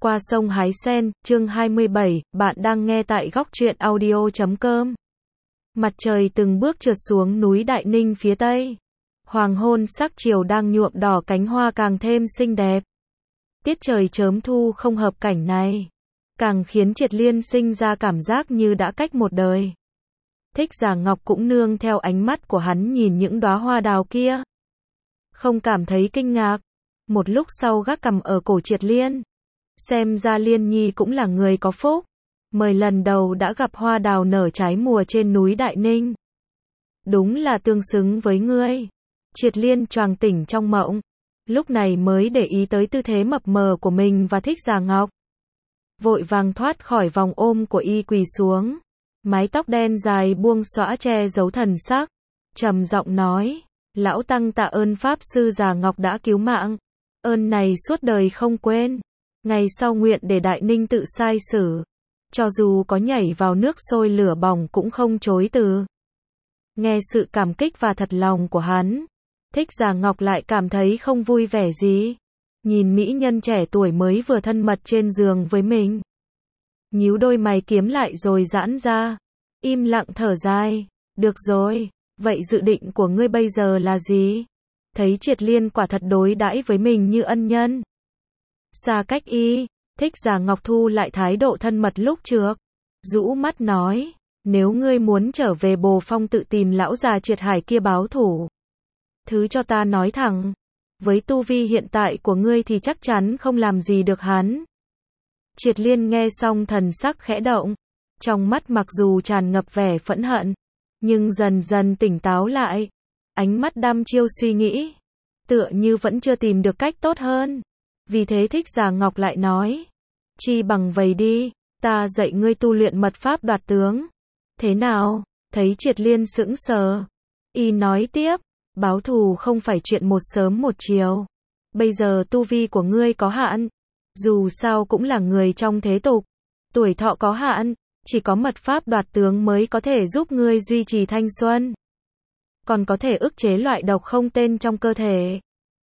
Qua sông hái sen, chương 27, bạn đang nghe tại góc truyện audio.com. Mặt trời từng bước trượt xuống núi Đại Ninh phía tây. Hoàng hôn sắc chiều đang nhuộm đỏ cánh hoa càng thêm xinh đẹp. Tiết trời chớm thu không hợp cảnh này, càng khiến Triệt Liên sinh ra cảm giác như đã cách một đời. Thích Giả Ngọc cũng nương theo ánh mắt của hắn nhìn những đóa hoa đào kia. Không cảm thấy kinh ngạc. Một lúc sau gác cằm ở cổ Triệt Liên. Xem ra Liên Nhi cũng là người có phúc. Mời lần đầu đã gặp hoa đào nở trái mùa trên núi Đại Ninh. Đúng là tương xứng với ngươi. Triệt Liên choàng tỉnh trong mộng. Lúc này mới để ý tới tư thế mập mờ của mình và Thích Giả Ngọc. Vội vàng thoát khỏi vòng ôm của y quỳ xuống. Mái tóc đen dài buông xõa che giấu thần sắc. Trầm giọng nói, lão tăng tạ ơn Pháp Sư Giả Ngọc đã cứu mạng. Ơn này suốt đời không quên. Ngày sau nguyện để Đại Ninh tự sai xử. Cho dù có nhảy vào nước sôi lửa bỏng cũng không chối từ. Nghe sự cảm kích và thật lòng của hắn, Thích Giả Ngọc lại cảm thấy không vui vẻ gì. Nhìn mỹ nhân trẻ tuổi mới vừa thân mật trên giường với mình. Nhíu đôi mày kiếm lại rồi giãn ra. Im lặng thở dài. Được rồi, vậy dự định của ngươi bây giờ là gì? Thấy Triệt Liên quả thật đối đãi với mình như ân nhân. Xa cách y, Thích Giả Ngọc thu lại thái độ thân mật lúc trước. Rũ mắt nói, nếu ngươi muốn trở về Bồ Phong tự tìm lão già Triệt Hải kia báo thủ. Thứ cho ta nói thẳng, với tu vi hiện tại của ngươi thì chắc chắn không làm gì được hắn. Triệt Liên nghe xong thần sắc khẽ động. Trong mắt mặc dù tràn ngập vẻ phẫn hận, nhưng dần dần tỉnh táo lại. Ánh mắt đăm chiêu suy nghĩ. Tựa như vẫn chưa tìm được cách tốt hơn. Vì thế Thích Giả Ngọc lại nói, chi bằng vậy đi, ta dạy ngươi tu luyện mật pháp đoạt tướng. Thế nào? Thấy Triệt Liên sững sờ. Y nói tiếp, báo thù không phải chuyện một sớm một chiều. Bây giờ tu vi của ngươi có hạn. Dù sao cũng là người trong thế tục. Tuổi thọ có hạn, chỉ có mật pháp đoạt tướng mới có thể giúp ngươi duy trì thanh xuân. Còn có thể ức chế loại độc không tên trong cơ thể.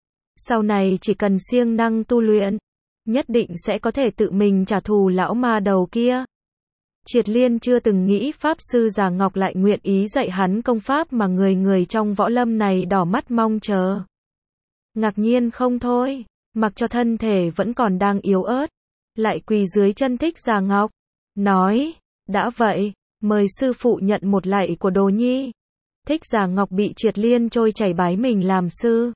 Sau này chỉ cần siêng năng tu luyện, nhất định sẽ có thể tự mình trả thù lão ma đầu kia. Triệt Liên chưa từng nghĩ Pháp Sư Giả Ngọc lại nguyện ý dạy hắn công pháp mà người trong võ lâm này đỏ mắt mong chờ. Ngạc nhiên không thôi, mặc cho thân thể vẫn còn đang yếu ớt, lại quỳ dưới chân Thích Giả Ngọc, nói, đã vậy, mời sư phụ nhận một lạy của đồ nhi. Thích Giả Ngọc bị Triệt Liên trôi chảy bái mình làm sư.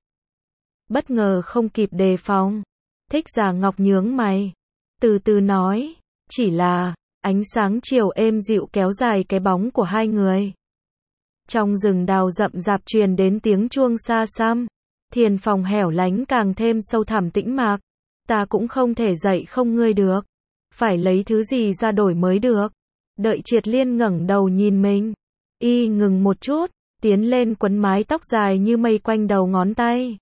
Bất ngờ không kịp đề phòng. Thích Giả Ngọc nhướng mày. Từ từ nói. Chỉ là, ánh sáng chiều êm dịu kéo dài cái bóng của hai người. Trong rừng đào rậm rạp truyền đến tiếng chuông xa xăm. Thiền phòng hẻo lánh càng thêm sâu thẳm tĩnh mạc. Ta cũng không thể dạy không ngươi được. Phải lấy thứ gì ra đổi mới được. Đợi Triệt Liên ngẩng đầu nhìn mình. Y ngừng một chút. Tiến lên quấn mái tóc dài như mây quanh đầu ngón tay.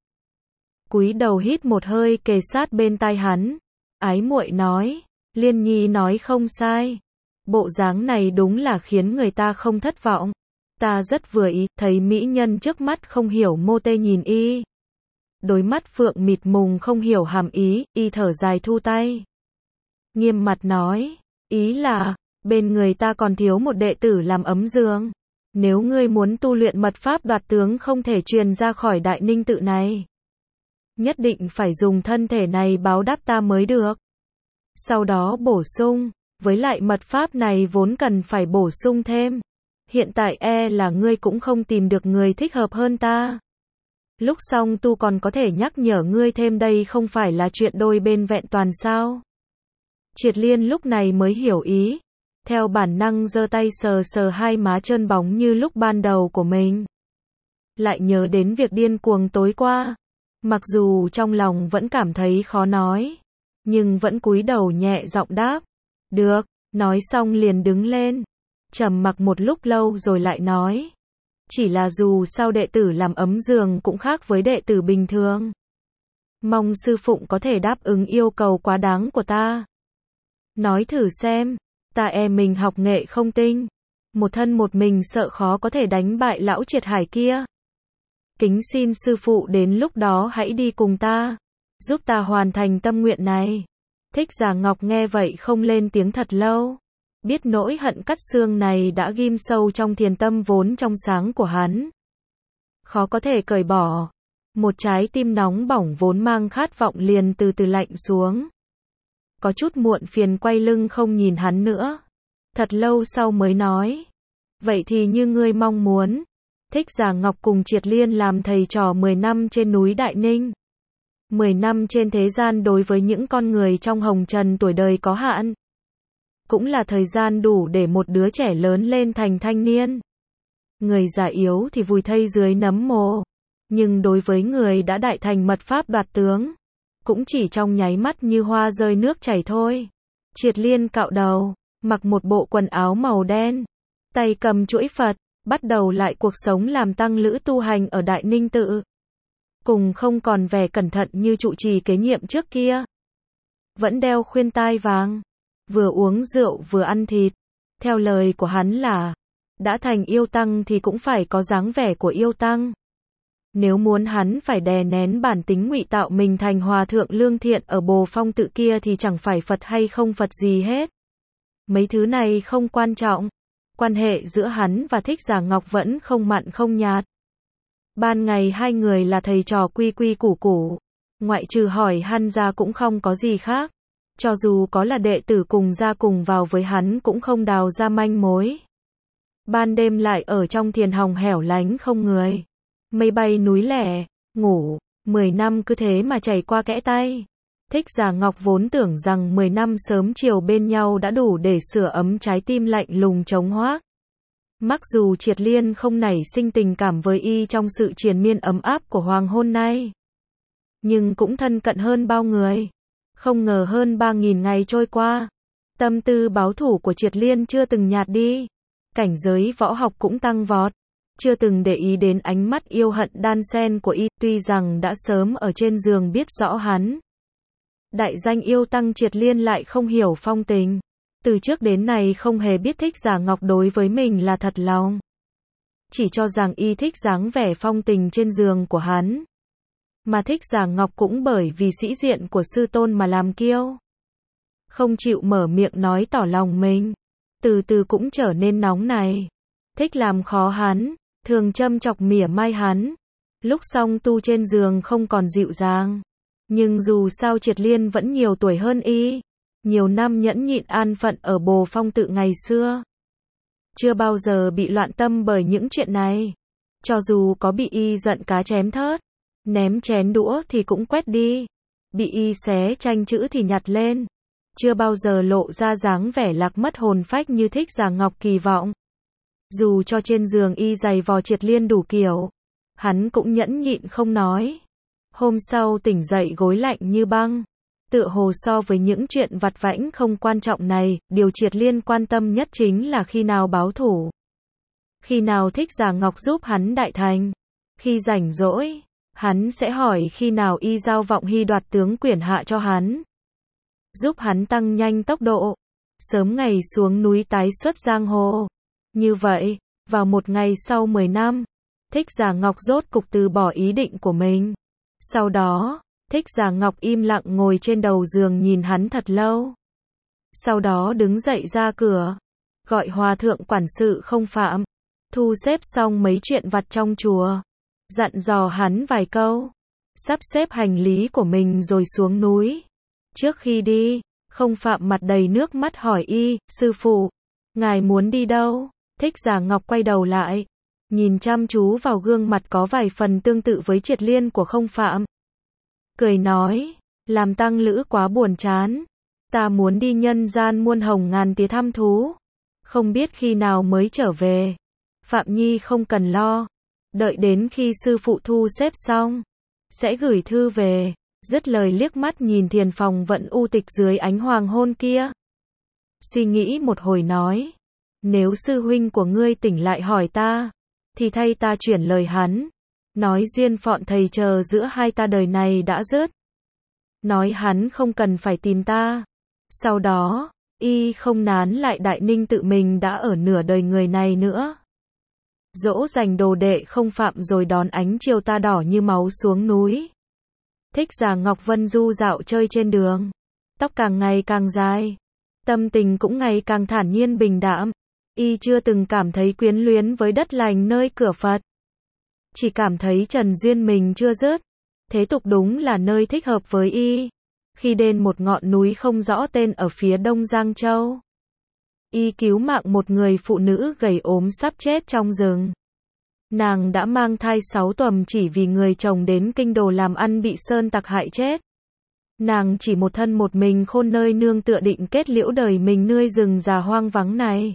Cúi đầu hít một hơi kề sát bên tai hắn. Ái muội nói, Liên Nhi nói không sai. Bộ dáng này đúng là khiến người ta không thất vọng. Ta rất vừa ý, thấy mỹ nhân trước mắt không hiểu mô tê nhìn y. Đôi mắt phượng mịt mùng không hiểu hàm ý, y thở dài thu tay. Nghiêm mặt nói, ý là, bên người ta còn thiếu một đệ tử làm ấm giường. Nếu ngươi muốn tu luyện mật pháp đoạt tướng không thể truyền ra khỏi Đại Ninh tự này. Nhất định phải dùng thân thể này báo đáp ta mới được. Sau đó bổ sung, với lại mật pháp này vốn cần phải bổ sung thêm. Hiện tại là ngươi cũng không tìm được người thích hợp hơn ta. Lúc xong tu còn có thể nhắc nhở ngươi thêm, đây không phải là chuyện đôi bên vẹn toàn sao. Triệt Liên lúc này mới hiểu ý. Theo bản năng giơ tay sờ sờ hai má trơn bóng như lúc ban đầu của mình. Lại nhớ đến việc điên cuồng tối qua. Mặc dù trong lòng vẫn cảm thấy khó nói, nhưng vẫn cúi đầu nhẹ giọng đáp. Được, nói xong liền đứng lên. Trầm mặc một lúc lâu rồi lại nói. Chỉ là dù sao đệ tử làm ấm giường cũng khác với đệ tử bình thường. Mong sư phụng có thể đáp ứng yêu cầu quá đáng của ta. Nói thử xem, ta mình học nghệ không tinh. Một thân một mình sợ khó có thể đánh bại lão Triệt Hải kia. Kính xin sư phụ đến lúc đó hãy đi cùng ta, giúp ta hoàn thành tâm nguyện này. Thích Giả Ngọc nghe vậy không lên tiếng thật lâu. Biết nỗi hận cắt xương này đã ghim sâu trong thiền tâm vốn trong sáng của hắn. Khó có thể cởi bỏ. Một trái tim nóng bỏng vốn mang khát vọng liền từ từ lạnh xuống. Có chút muộn phiền quay lưng không nhìn hắn nữa. Thật lâu sau mới nói. Vậy thì như ngươi mong muốn. Thích Giả Ngọc cùng Triệt Liên làm thầy trò 10 năm trên núi Đại Ninh. 10 năm trên thế gian đối với những con người trong hồng trần tuổi đời có hạn. Cũng là thời gian đủ để một đứa trẻ lớn lên thành thanh niên. Người già yếu thì vùi thây dưới nấm mồ. Nhưng đối với người đã đại thành mật pháp đoạt tướng, cũng chỉ trong nháy mắt như hoa rơi nước chảy thôi. Triệt Liên cạo đầu, mặc một bộ quần áo màu đen, tay cầm chuỗi Phật, bắt đầu lại cuộc sống làm tăng lữ tu hành ở Đại Ninh Tự. Cùng không còn vẻ cẩn thận như trụ trì kế nhiệm trước kia. Vẫn đeo khuyên tai vàng, vừa uống rượu vừa ăn thịt. Theo lời của hắn là, đã thành yêu tăng thì cũng phải có dáng vẻ của yêu tăng. Nếu muốn hắn phải đè nén bản tính ngụy tạo mình thành hòa thượng lương thiện ở Bồ Phong Tự kia thì chẳng phải Phật hay không Phật gì hết. Mấy thứ này không quan trọng. Quan hệ giữa hắn và Thích Giả Ngọc vẫn không mặn không nhạt. Ban ngày hai người là thầy trò quy quy củ củ. Ngoại trừ hỏi han ra cũng không có gì khác. Cho dù có là đệ tử cùng ra cùng vào với hắn cũng không đào ra manh mối. Ban đêm lại ở trong thiền hòng hẻo lánh không người. Mây bay núi lẻ, ngủ, 10 năm cứ thế mà chảy qua kẽ tay. Thích Giả Ngọc vốn tưởng rằng 10 năm sớm chiều bên nhau đã đủ để sửa ấm trái tim lạnh lùng trống hoác. Mặc dù Triệt Liên không nảy sinh tình cảm với y trong sự triền miên ấm áp của hoàng hôn nay, nhưng cũng thân cận hơn bao người. Không ngờ hơn 3.000 ngày trôi qua, tâm tư báo thù của Triệt Liên chưa từng nhạt đi. Cảnh giới võ học cũng tăng vọt. Chưa từng để ý đến ánh mắt yêu hận đan xen của y, tuy rằng đã sớm ở trên giường biết rõ hắn. Đại danh yêu tăng Triệt Liên lại không hiểu phong tình. Từ trước đến nay không hề biết Thích Giả Ngọc đối với mình là thật lòng. Chỉ cho rằng y thích dáng vẻ phong tình trên giường của hắn. Mà Thích Giả Ngọc cũng bởi vì sĩ diện của sư tôn mà làm kiêu. Không chịu mở miệng nói tỏ lòng mình. Từ từ cũng trở nên nóng này. Thích làm khó hắn, thường châm chọc mỉa mai hắn. Lúc xong tu trên giường không còn dịu dàng. Nhưng dù sao Triệt Liên vẫn nhiều tuổi hơn y. Nhiều năm nhẫn nhịn an phận ở Bồ Phong Tự ngày xưa. Chưa bao giờ bị loạn tâm bởi những chuyện này. Cho dù có bị y giận cá chém thớt, ném chén đũa thì cũng quét đi. Bị y xé tranh chữ thì nhặt lên. Chưa bao giờ lộ ra dáng vẻ lạc mất hồn phách như Thích Giả Ngọc kỳ vọng. Dù cho trên giường y giày vò Triệt Liên đủ kiểu, hắn cũng nhẫn nhịn không nói. Hôm sau tỉnh dậy gối lạnh như băng. Tựa hồ so với những chuyện vặt vãnh không quan trọng này, điều Triệt Liên quan tâm nhất chính là khi nào báo thủ. Khi nào Thích Giả Ngọc giúp hắn đại thành. Khi rảnh rỗi, hắn sẽ hỏi khi nào y giao Vọng Hy đoạt tướng quyển hạ cho hắn. Giúp hắn tăng nhanh tốc độ. Sớm ngày xuống núi tái xuất giang hồ. Như vậy, vào một ngày sau 10 năm, Thích Giả Ngọc rốt cục từ bỏ ý định của mình. Sau đó, Thích Giả Ngọc im lặng ngồi trên đầu giường nhìn hắn thật lâu. Sau đó đứng dậy ra cửa, gọi hòa thượng quản sự Không Phạm, thu xếp xong mấy chuyện vặt trong chùa, dặn dò hắn vài câu, sắp xếp hành lý của mình rồi xuống núi. Trước khi đi, Không Phạm mặt đầy nước mắt hỏi y, sư phụ, ngài muốn đi đâu? Thích Giả Ngọc quay đầu lại, nhìn chăm chú vào gương mặt có vài phần tương tự với Triệt Liên của Không Phạm. Cười nói, làm tăng lữ quá buồn chán. Ta muốn đi nhân gian muôn hồng ngàn tía thăm thú. Không biết khi nào mới trở về. Phạm Nhi không cần lo. Đợi đến khi sư phụ thu xếp xong, sẽ gửi thư về. Dứt lời liếc mắt nhìn thiền phòng vẫn u tịch dưới ánh hoàng hôn kia. Suy nghĩ một hồi nói. Nếu sư huynh của ngươi tỉnh lại hỏi ta, thì thay ta chuyển lời hắn. Nói duyên phọn thầy chờ giữa hai ta đời này đã dứt. Nói hắn không cần phải tìm ta. Sau đó, y không nán lại Đại Ninh Tự mình đã ở nửa đời người này nữa. Dỗ dành đồ đệ Không Phạm rồi đón ánh chiều ta đỏ như máu xuống núi. Thích Giả Ngọc Vân du dạo chơi trên đường. tóc càng ngày càng dài, tâm tình cũng ngày càng thản nhiên bình đạm. Y chưa từng cảm thấy quyến luyến với đất lành nơi cửa Phật. Chỉ cảm thấy trần duyên mình chưa dứt. Thế tục đúng là nơi thích hợp với y. Khi đến một ngọn núi không rõ tên ở phía đông Giang Châu, y cứu mạng một người phụ nữ gầy ốm sắp chết trong rừng. Nàng đã mang thai 6 tuần chỉ vì người chồng đến kinh đô làm ăn bị sơn tặc hại chết. Nàng chỉ một thân một mình khôn nơi nương tựa định kết liễu đời mình nơi rừng già hoang vắng này.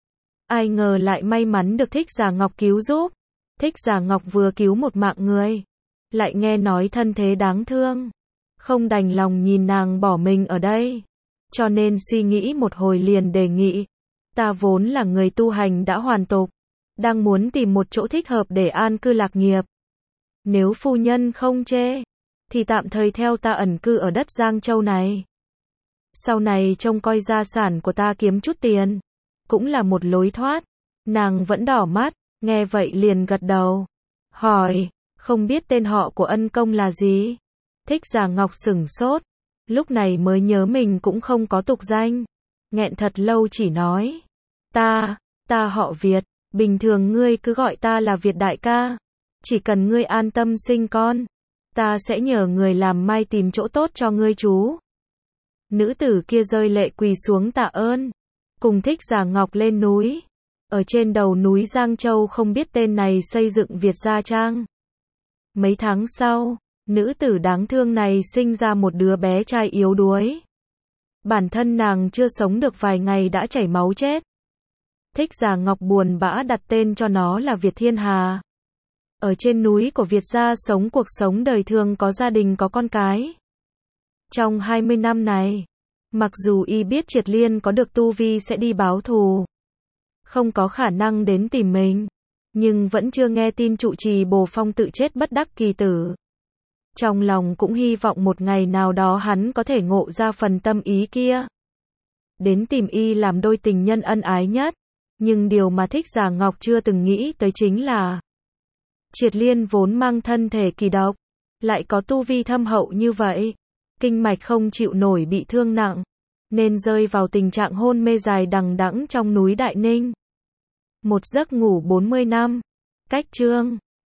Ai ngờ lại may mắn được Thích Giả Ngọc cứu giúp. Thích Giả Ngọc vừa cứu một mạng người, lại nghe nói thân thế đáng thương, không đành lòng nhìn nàng bỏ mình ở đây. Cho nên suy nghĩ một hồi liền đề nghị, ta vốn là người tu hành đã hoàn tục, đang muốn tìm một chỗ thích hợp để an cư lạc nghiệp. Nếu phu nhân không chê, thì tạm thời theo ta ẩn cư ở đất Giang Châu này. Sau này trông coi gia sản của ta kiếm chút tiền, cũng là một lối thoát. Nàng vẫn đỏ mắt, nghe vậy liền gật đầu. Hỏi, không biết tên họ của ân công là gì? Thích Giả Ngọc sửng sốt, lúc này mới nhớ mình cũng không có tục danh. Nghẹn thật lâu chỉ nói, ta họ Việt, bình thường ngươi cứ gọi ta là Việt đại ca. Chỉ cần ngươi an tâm sinh con, ta sẽ nhờ người làm mai tìm chỗ tốt cho ngươi chú. Nữ tử kia rơi lệ quỳ xuống tạ ơn, cùng Thích Giả Ngọc lên núi. Ở trên đầu núi Giang Châu không biết tên này xây dựng Việt Gia Trang. Mấy tháng sau, nữ tử đáng thương này sinh ra một đứa bé trai yếu đuối. Bản thân nàng chưa sống được vài ngày đã chảy máu chết. Thích Giả Ngọc buồn bã đặt tên cho nó là Việt Thiên Hà. Ở trên núi của Việt Gia sống cuộc sống đời thường, có gia đình có con cái. Trong 20 năm này, mặc dù y biết Triệt Liên có được tu vi sẽ đi báo thù, không có khả năng đến tìm mình, nhưng vẫn chưa nghe tin trụ trì Bồ Phong tự chết bất đắc kỳ tử. Trong lòng cũng hy vọng một ngày nào đó hắn có thể ngộ ra phần tâm ý kia, đến tìm y làm đôi tình nhân ân ái nhất. Nhưng điều mà Thích Giả Ngọc chưa từng nghĩ tới chính là Triệt Liên vốn mang thân thể kỳ độc, lại có tu vi thâm hậu như vậy, kinh mạch không chịu nổi bị thương nặng, nên rơi vào tình trạng hôn mê dài đằng đẵng trong núi Đại Ninh. Một giấc ngủ 40 năm. Cách chương